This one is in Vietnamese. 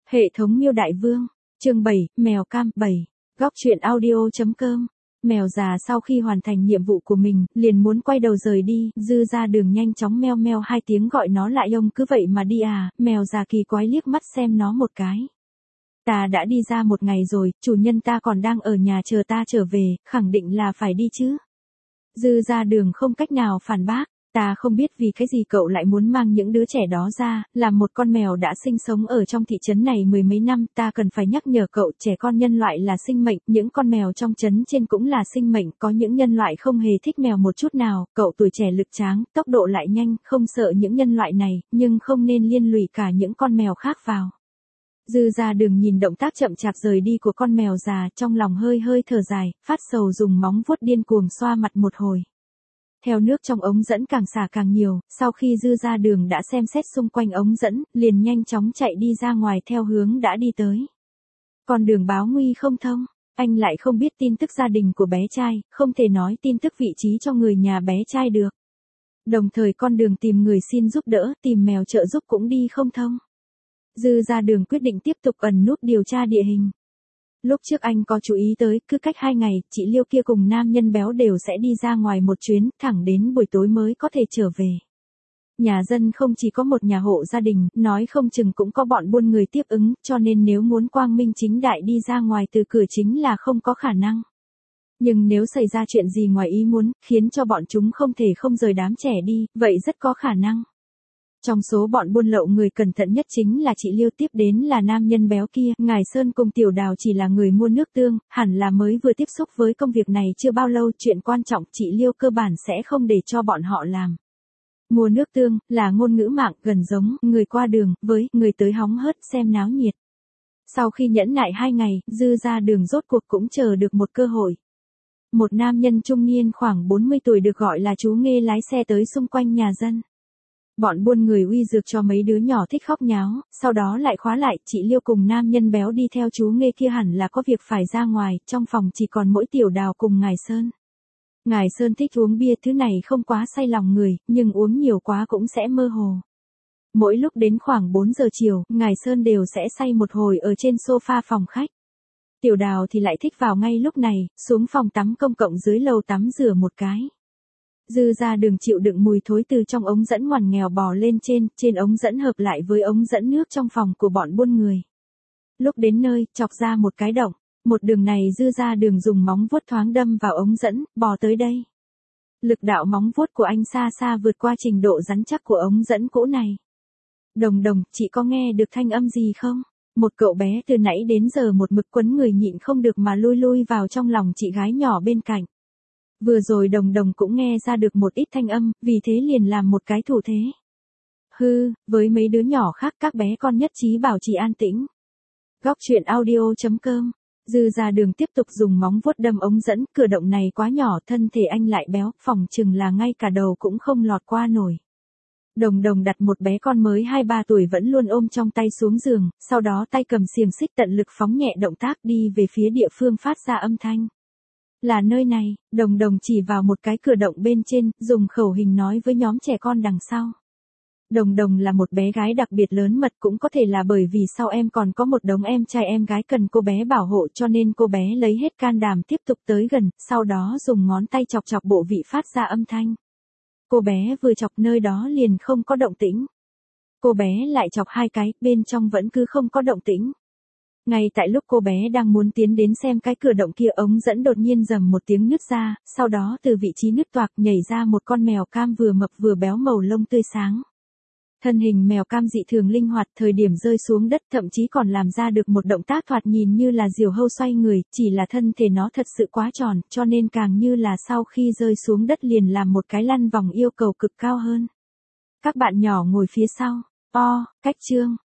Hệ thống Miêu Đại Vương, chương 7, Mèo Cam 7, góc truyện audio.com. Mèo già sau khi hoàn thành nhiệm vụ của mình, liền muốn quay đầu rời đi, Dư ra đường nhanh chóng meo meo hai tiếng gọi nó lại. Ông cứ vậy mà đi à? Mèo già kỳ quái liếc mắt xem nó một cái. Ta đã đi ra một ngày rồi, chủ nhân ta còn đang ở nhà chờ ta trở về, khẳng định là phải đi chứ. Dư ra đường không cách nào phản bác. Ta không biết vì cái gì cậu lại muốn mang những đứa trẻ đó ra, là một con mèo đã sinh sống ở trong thị trấn này mười mấy năm, ta cần phải nhắc nhở cậu, trẻ con nhân loại là sinh mệnh, những con mèo trong trấn trên cũng là sinh mệnh, có những nhân loại không hề thích mèo một chút nào, cậu tuổi trẻ lực tráng, tốc độ lại nhanh, không sợ những nhân loại này, nhưng không nên liên lụy cả những con mèo khác vào. Dư ra đường nhìn động tác chậm chạp rời đi của con mèo già, trong lòng hơi hơi thở dài, phát sầu dùng móng vuốt điên cuồng xoa mặt một hồi. Theo nước trong ống dẫn càng xả càng nhiều, sau khi Dư ra đường đã xem xét xung quanh ống dẫn, liền nhanh chóng chạy đi ra ngoài theo hướng đã đi tới. Con đường báo nguy không thông, anh lại không biết tin tức gia đình của bé trai, không thể nói tin tức vị trí cho người nhà bé trai được. Đồng thời con đường tìm người xin giúp đỡ, tìm mèo trợ giúp cũng đi không thông. Dư ra đường quyết định tiếp tục ẩn núp điều tra địa hình. Lúc trước anh có chú ý tới, cứ cách 2 ngày, chị Liêu kia cùng nam nhân béo đều sẽ đi ra ngoài một chuyến, thẳng đến buổi tối mới có thể trở về. Nhà dân không chỉ có một nhà hộ gia đình, nói không chừng cũng có bọn buôn người tiếp ứng, cho nên nếu muốn quang minh chính đại đi ra ngoài từ cửa chính là không có khả năng. Nhưng nếu xảy ra chuyện gì ngoài ý muốn, khiến cho bọn chúng không thể không rời đám trẻ đi, vậy rất có khả năng. Trong số bọn buôn lậu người cẩn thận nhất chính là chị Liêu, tiếp đến là nam nhân béo kia, Ngài Sơn cùng Tiểu Đào chỉ là người mua nước tương, hẳn là mới vừa tiếp xúc với công việc này chưa bao lâu, chuyện quan trọng chị Liêu cơ bản sẽ không để cho bọn họ làm. Mua nước tương, là ngôn ngữ mạng, gần giống, người qua đường, với, người tới hóng hớt xem náo nhiệt. Sau khi nhẫn nại 2 ngày, Dư ra đường rốt cuộc cũng chờ được một cơ hội. Một nam nhân trung niên khoảng 40 tuổi được gọi là chú Nghê lái xe tới xung quanh nhà dân. Bọn buôn người uy dược cho mấy đứa nhỏ thích khóc nháo, sau đó lại khóa lại, chị Liêu cùng nam nhân béo đi theo chú Nghê kia hẳn là có việc phải ra ngoài, trong phòng chỉ còn mỗi Tiểu Đào cùng Ngài Sơn. Ngài Sơn thích uống bia, thứ này không quá say lòng người, nhưng uống nhiều quá cũng sẽ mơ hồ. Mỗi lúc đến khoảng 4 giờ chiều, Ngài Sơn đều sẽ say một hồi ở trên sofa phòng khách. Tiểu Đào thì lại thích vào ngay lúc này, xuống phòng tắm công cộng dưới lầu tắm rửa một cái. Dư ra đường chịu đựng mùi thối từ trong ống dẫn ngoằn nghèo bò lên trên ống dẫn hợp lại với ống dẫn nước trong phòng của bọn buôn người. Lúc đến nơi, chọc ra một cái động, một đường này Dư ra đường dùng móng vuốt thoáng đâm vào ống dẫn, bò tới đây. Lực đạo móng vuốt của anh xa xa vượt qua trình độ rắn chắc của ống dẫn cũ này. Đồng đồng, chị có nghe được thanh âm gì không? Một cậu bé từ nãy đến giờ một mực quấn người nhịn không được mà lui vào trong lòng chị gái nhỏ bên cạnh. Vừa rồi đồng đồng cũng nghe ra được một ít thanh âm, vì thế liền làm một cái thủ thế. Với mấy đứa nhỏ khác các bé con nhất trí bảo chị an tĩnh. Góc truyện audio.com. Dư ra đường tiếp tục dùng móng vuốt đâm ống dẫn, cửa động này quá nhỏ, thân thể anh lại béo, phòng chừng là ngay cả đầu cũng không lọt qua nổi. Đồng đồng đặt một bé con mới 2-3 tuổi vẫn luôn ôm trong tay xuống giường, sau đó tay cầm xiềng xích tận lực phóng nhẹ động tác đi về phía địa phương phát ra âm thanh. Là nơi này, đồng đồng chỉ vào một cái cửa động bên trên, dùng khẩu hình nói với nhóm trẻ con đằng sau. Đồng đồng là một bé gái đặc biệt lớn mật, cũng có thể là bởi vì sau em còn có một đống em trai em gái cần cô bé bảo hộ, cho nên cô bé lấy hết can đảm tiếp tục tới gần, sau đó dùng ngón tay chọc chọc bộ vị phát ra âm thanh. Cô bé vừa chọc nơi đó liền không có động tĩnh. Cô bé lại chọc 2 cái, bên trong vẫn cứ không có động tĩnh. Ngay tại lúc cô bé đang muốn tiến đến xem cái cửa động kia, ống dẫn đột nhiên rầm một tiếng nứt ra, sau đó từ vị trí nứt toạc nhảy ra một con mèo cam vừa mập vừa béo, màu lông tươi sáng. Thân hình mèo cam dị thường linh hoạt, thời điểm rơi xuống đất thậm chí còn làm ra được một động tác thoạt nhìn như là diều hâu xoay người, chỉ là thân thể nó thật sự quá tròn, cho nên càng như là sau khi rơi xuống đất liền làm một cái lăn vòng, yêu cầu cực cao hơn. Các bạn nhỏ ngồi phía sau. Cách chương.